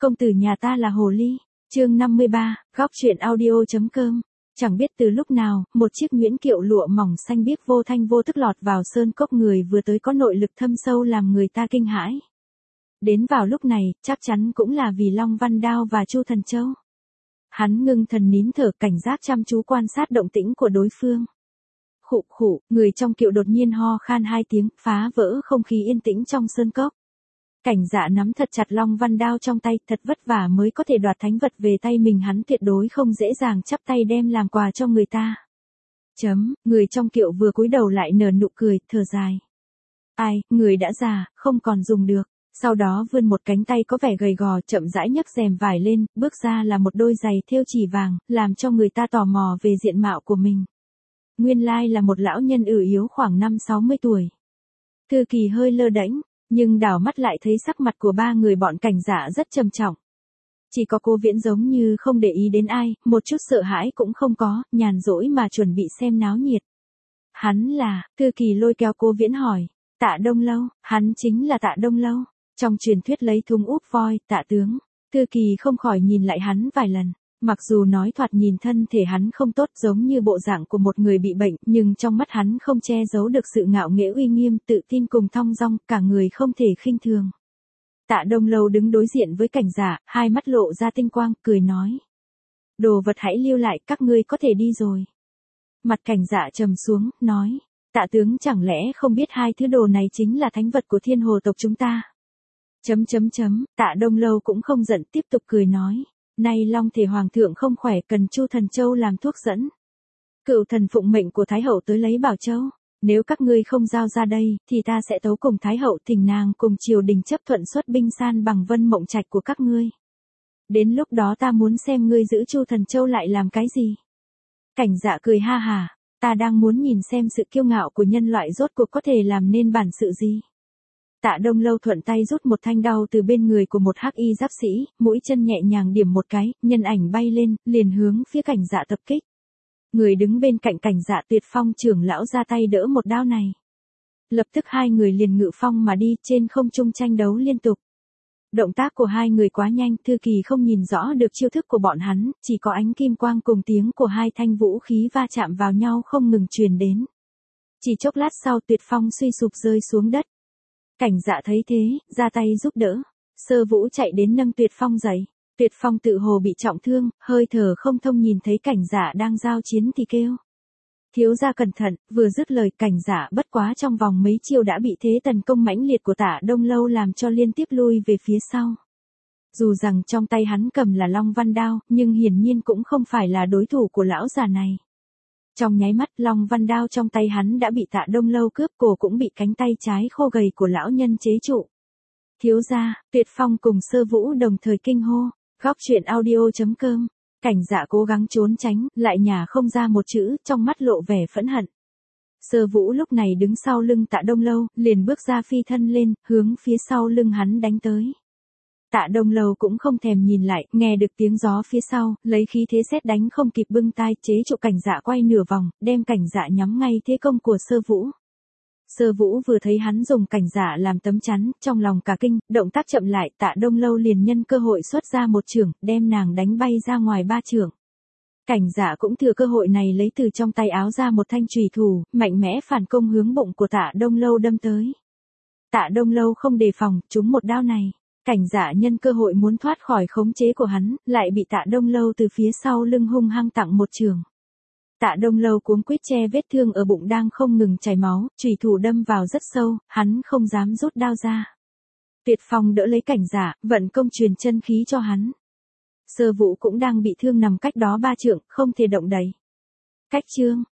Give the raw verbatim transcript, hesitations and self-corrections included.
công tử nhà ta là hồ ly. Chương năm mươi ba, góc truyện audio.com. Chẳng biết từ lúc nào, một chiếc nhuyễn kiệu lụa mỏng xanh biếc vô thanh vô tức lọt vào sơn cốc, người vừa tới có nội lực thâm sâu làm người ta kinh hãi. Đến vào lúc này, chắc chắn cũng là vì Long Văn Đao và Chu Thần Châu. Hắn ngưng thần nín thở, cảnh giác chăm chú quan sát động tĩnh của đối phương. Khụ khụ, người trong kiệu đột nhiên ho khan hai tiếng, phá vỡ không khí yên tĩnh trong sơn cốc. Cảnh Dạ nắm thật chặt Long Văn Đao trong tay, thật vất vả mới có thể đoạt thánh vật về tay mình, hắn tuyệt đối không dễ dàng chắp tay đem làm quà cho người ta. Chấm, người trong kiệu vừa cúi đầu lại nở nụ cười, thở dài. Ai, người đã già, không còn dùng được. Sau đó vươn một cánh tay có vẻ gầy gò, chậm rãi nhấc rèm vải lên, bước ra là một đôi giày thêu chỉ vàng, làm cho người ta tò mò về diện mạo của mình. Nguyên lai là một lão nhân ử yếu khoảng năm sáu mươi tuổi. Thư Kỳ hơi lơ đễnh, nhưng đảo mắt lại thấy sắc mặt của ba người bọn Cảnh Dạ rất trầm trọng. Chỉ có Cố Viễn giống như không để ý đến ai, một chút sợ hãi cũng không có, nhàn rỗi mà chuẩn bị xem náo nhiệt. Hắn là, Thư Kỳ lôi kéo Cố Viễn hỏi, Tạ Đông Lâu, hắn chính là Tạ Đông Lâu. Trong truyền thuyết lấy thúng úp voi, Tạ tướng. Thư Kỳ không khỏi nhìn lại hắn vài lần. Mặc dù nói thoạt nhìn thân thể hắn không tốt, giống như bộ dạng của một người bị bệnh, nhưng trong mắt hắn không che giấu được sự ngạo nghễ uy nghiêm, tự tin cùng thong dong, cả người không thể khinh thường. Tạ Đông Lâu đứng đối diện với Cảnh Dạ, hai mắt lộ ra tinh quang, cười nói. Đồ vật hãy lưu lại, các ngươi có thể đi rồi. Mặt Cảnh Dạ trầm xuống, nói. Tạ tướng chẳng lẽ không biết hai thứ đồ này chính là thánh vật của Thiên Hồ tộc chúng ta? Chấm chấm chấm, Tạ Đông Lâu cũng không giận, tiếp tục cười nói. Nay Long Thể Hoàng thượng không khỏe, cần Chu Thần Châu làm thuốc dẫn. Cựu thần phụng mệnh của Thái Hậu tới lấy Bảo Châu. Nếu các ngươi không giao ra đây, thì ta sẽ tấu cùng Thái Hậu, thỉnh nàng cùng triều đình chấp thuận xuất binh san bằng Vân Mộng Trạch của các ngươi. Đến lúc đó ta muốn xem ngươi giữ Chu Thần Châu lại làm cái gì. Cảnh Dạ cười ha hà, ta đang muốn nhìn xem sự kiêu ngạo của nhân loại rốt cuộc có thể làm nên bản sự gì. Tạ Đông Lâu thuận tay rút một thanh đao từ bên người của một hắc y giáp sĩ, mũi chân nhẹ nhàng điểm một cái, nhân ảnh bay lên, liền hướng phía Cảnh Dạ tập kích. Người đứng bên cạnh Cảnh Dạ, Tuyệt Phong trưởng lão ra tay đỡ một đao này. Lập tức hai người liền ngự phong mà đi, trên không trung tranh đấu liên tục. Động tác của hai người quá nhanh, Thư Kỳ không nhìn rõ được chiêu thức của bọn hắn, chỉ có ánh kim quang cùng tiếng của hai thanh vũ khí va chạm vào nhau không ngừng truyền đến. Chỉ chốc lát sau, Tuyệt Phong suy sụp rơi xuống đất. Cảnh Dạ thấy thế, ra tay giúp đỡ. Sơ Vũ chạy đến nâng Tuyệt Phong dậy. Tuyệt Phong tự hồ bị trọng thương, hơi thở không thông, nhìn thấy Cảnh Dạ đang giao chiến thì kêu. Thiếu gia cẩn thận, vừa dứt lời Cảnh Dạ bất quá trong vòng mấy chiêu đã bị thế tấn công mãnh liệt của Tạ Đông Lâu làm cho liên tiếp lui về phía sau. Dù rằng trong tay hắn cầm là Long Văn Đao, nhưng hiển nhiên cũng không phải là đối thủ của lão già này. Trong nháy mắt, Long Văn Đao trong tay hắn đã bị Tạ Đông Lâu cướp, cổ cũng bị cánh tay trái khô gầy của lão nhân chế trụ. Thiếu gia, Tuyệt Phong cùng Sơ Vũ đồng thời kinh hô. Góc truyện audio.com. Cảnh Dạ cố gắng trốn tránh, lại nhả không ra một chữ, trong mắt lộ vẻ phẫn hận. Sơ Vũ lúc này đứng sau lưng Tạ Đông Lâu, liền bước ra phi thân lên, hướng phía sau lưng hắn đánh tới. Tạ Đông Lâu cũng không thèm nhìn lại, nghe được tiếng gió phía sau, lấy khí thế sét đánh không kịp bưng tai, chế trụ Cảnh Dạ quay nửa vòng, đem Cảnh Dạ nhắm ngay thế công của Sơ Vũ. Sơ Vũ vừa thấy hắn dùng Cảnh Dạ làm tấm chắn, trong lòng cả kinh, động tác chậm lại, Tạ Đông Lâu liền nhân cơ hội xuất ra một chưởng, đem nàng đánh bay ra ngoài ba chưởng. Cảnh Dạ cũng thừa cơ hội này lấy từ trong tay áo ra một thanh chùy thủ, mạnh mẽ phản công hướng bụng của Tạ Đông Lâu đâm tới. Tạ Đông Lâu không đề phòng, trúng một đao này. Cảnh Dạ nhân cơ hội muốn thoát khỏi khống chế của hắn, lại bị Tạ Đông Lâu từ phía sau lưng hung hăng tặng một chưởng. Tạ Đông Lâu cuống quýt che vết thương ở bụng đang không ngừng chảy máu, chùy thủ đâm vào rất sâu, hắn không dám rút đao ra. Tuyệt Phong đỡ lấy Cảnh Dạ, vận công truyền chân khí cho hắn. Sơ Vũ cũng đang bị thương nằm cách đó ba trượng, không thể động đậy. Cách chương,